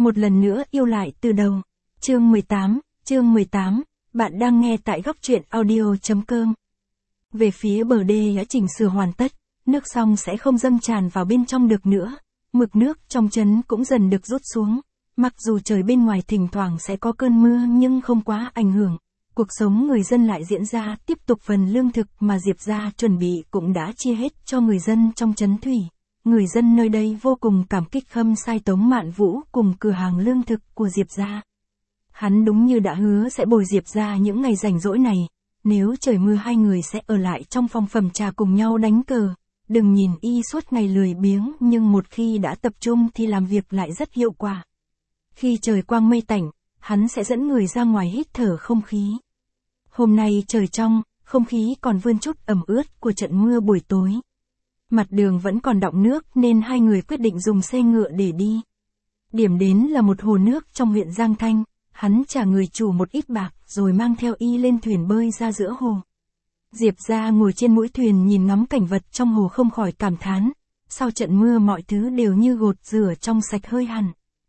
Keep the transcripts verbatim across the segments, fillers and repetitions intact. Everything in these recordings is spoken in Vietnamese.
Một lần nữa yêu lại từ đầu. Chương mười tám, chương mười tám, bạn đang nghe tại góc truyện audio.com. Về phía bờ đê đã chỉnh sửa hoàn tất, nước sông sẽ không dâng tràn vào bên trong được nữa. Mực nước trong trấn cũng dần được rút xuống. Mặc dù trời bên ngoài thỉnh thoảng sẽ có cơn mưa nhưng không quá ảnh hưởng. Cuộc sống người dân lại diễn ra, tiếp tục phần lương thực mà Diệp gia chuẩn bị cũng đã chia hết cho người dân trong trấn Thủy. Người dân nơi đây vô cùng cảm kích khâm sai Tống Mạn Vũ cùng cửa hàng lương thực của Diệp gia. Hắn đúng như đã hứa sẽ bồi Diệp gia những ngày rảnh rỗi này. Nếu trời mưa hai người sẽ ở lại trong phòng phẩm trà cùng nhau đánh cờ. Đừng nhìn y suốt ngày lười biếng nhưng một khi đã tập trung thì làm việc lại rất hiệu quả. Khi trời quang mây tạnh, hắn sẽ dẫn người ra ngoài hít thở không khí. Hôm nay trời trong, không khí còn vươn chút ẩm ướt của trận mưa buổi tối. Mặt đường vẫn còn đọng nước nên hai người quyết định dùng xe ngựa để đi. Điểm đến là một hồ nước trong huyện Giang Thanh, hắn trả người chủ một ít bạc rồi mang theo y lên thuyền bơi ra giữa hồ. Diệp gia ngồi trên mũi thuyền nhìn ngắm cảnh vật trong hồ không khỏi cảm thán, sau trận mưa mọi thứ đều như gột rửa trong sạch hơi hẳn.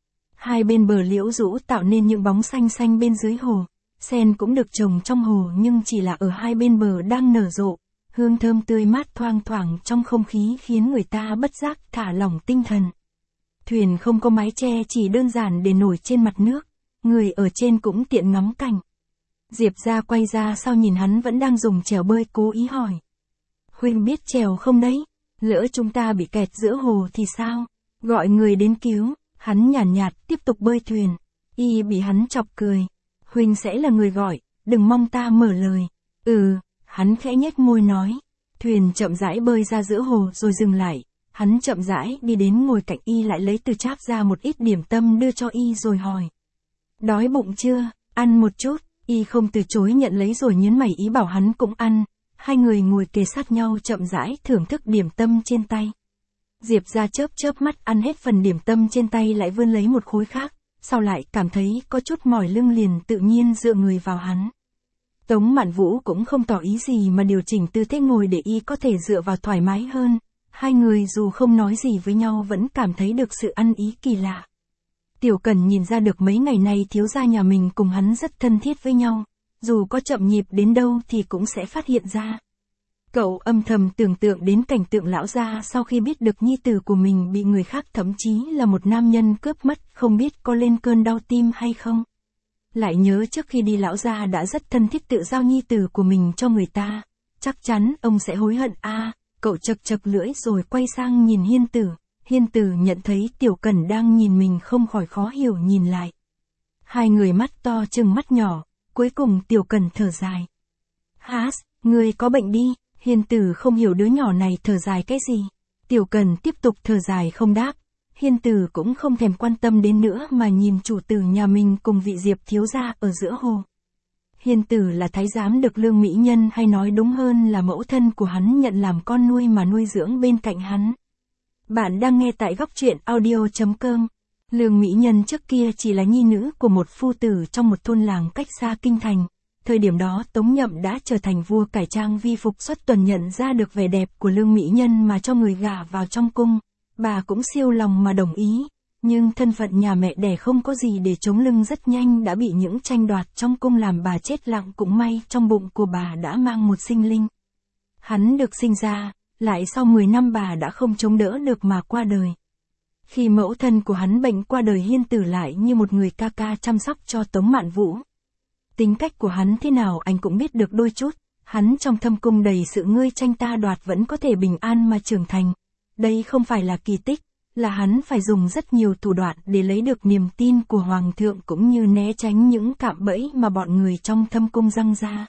Hai bên bờ liễu rũ tạo nên những bóng xanh xanh bên dưới hồ, sen cũng được trồng trong hồ nhưng chỉ là ở hai bên bờ đang nở rộ, hương thơm tươi mát thoang thoảng trong không khí khiến người ta bất giác thả lỏng tinh thần. Thuyền không có mái che chỉ đơn giản để nổi trên mặt nước, người ở trên cũng tiện ngắm cảnh. Diệp gia quay ra sau nhìn hắn vẫn đang dùng chèo bơi cố ý hỏi. Huynh biết chèo không đấy? Lỡ chúng ta bị kẹt giữa hồ thì sao? Gọi người đến cứu, hắn nhàn nhạt, nhạt tiếp tục bơi thuyền. Y bị hắn chọc cười. Huynh sẽ là người gọi, đừng mong ta mở lời. Ừ, hắn khẽ nhếch môi nói. Thuyền chậm rãi bơi ra giữa hồ rồi dừng lại. Hắn chậm rãi đi đến ngồi cạnh y lại lấy từ cháp ra một ít điểm tâm đưa cho y rồi hỏi. Đói bụng chưa? Ăn một chút. Y không từ chối nhận lấy rồi nhớn mày ý bảo hắn cũng ăn. Hai người ngồi kề sát nhau chậm rãi thưởng thức điểm tâm trên tay. Diệp gia chớp chớp mắt ăn hết phần điểm tâm trên tay lại vươn lấy một khối khác. Sau lại cảm thấy có chút mỏi lưng liền tự nhiên dựa người vào hắn. Tống Mạn Vũ cũng không tỏ ý gì mà điều chỉnh tư thế ngồi để y có thể dựa vào thoải mái hơn. Hai người dù không nói gì với nhau vẫn cảm thấy được sự ăn ý kỳ lạ. Tiểu Cẩn nhìn ra được mấy ngày nay thiếu gia nhà mình cùng hắn rất thân thiết với nhau, dù có chậm nhịp đến đâu thì cũng sẽ phát hiện ra. Cậu âm thầm tưởng tượng đến cảnh tượng lão gia sau khi biết được nhi tử của mình bị người khác thậm chí là một nam nhân cướp mất không biết có lên cơn đau tim hay không. Lại nhớ trước khi đi lão gia đã rất thân thiết tự giao nhi tử của mình cho người ta, chắc chắn ông sẽ hối hận a. À, cậu chật chật lưỡi rồi quay sang nhìn Hiên Tử. Hiên Tử nhận thấy Tiểu Cẩn đang nhìn mình không khỏi khó hiểu nhìn lại. Hai người mắt to trừng mắt nhỏ, cuối cùng Tiểu Cẩn thở dài. Hás, ngươi có bệnh đi, Hiên Tử không hiểu đứa nhỏ này thở dài cái gì. Tiểu Cẩn tiếp tục thở dài không đáp. Hiên Tử cũng không thèm quan tâm đến nữa mà nhìn chủ tử nhà mình cùng vị Diệp thiếu gia ở giữa hồ. Hiên Tử là thái giám được Lương Mỹ Nhân hay nói đúng hơn là mẫu thân của hắn nhận làm con nuôi mà nuôi dưỡng bên cạnh hắn. Bạn đang nghe tại góc truyện audio.com. Lương Mỹ Nhân trước kia chỉ là nhi nữ của một phu tử trong một thôn làng cách xa kinh thành. Thời điểm đó Tống Nhậm đã trở thành vua cải trang vi phục xuất tuần nhận ra được vẻ đẹp của Lương Mỹ Nhân mà cho người gả vào trong cung. Bà cũng siêu lòng mà đồng ý. Nhưng thân phận nhà mẹ đẻ không có gì để chống lưng rất nhanh đã bị những tranh đoạt trong cung làm bà chết lặng cũng may trong bụng của bà đã mang một sinh linh. Hắn được sinh ra. Lại sau mười năm bà đã không chống đỡ được mà qua đời. Khi mẫu thân của hắn bệnh qua đời Hiên Tử lại như một người ca ca chăm sóc cho Tống Mạn Vũ. Tính cách của hắn thế nào anh cũng biết được đôi chút, hắn trong thâm cung đầy sự ngươi tranh ta đoạt vẫn có thể bình an mà trưởng thành. Đây không phải là kỳ tích, là hắn phải dùng rất nhiều thủ đoạn để lấy được niềm tin của Hoàng thượng cũng như né tránh những cạm bẫy mà bọn người trong thâm cung răng ra.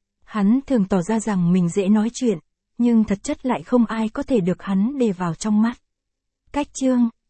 Hắn thường tỏ ra rằng mình dễ nói chuyện. Nhưng thật chất lại không ai có thể được hắn để vào trong mắt. Cách chương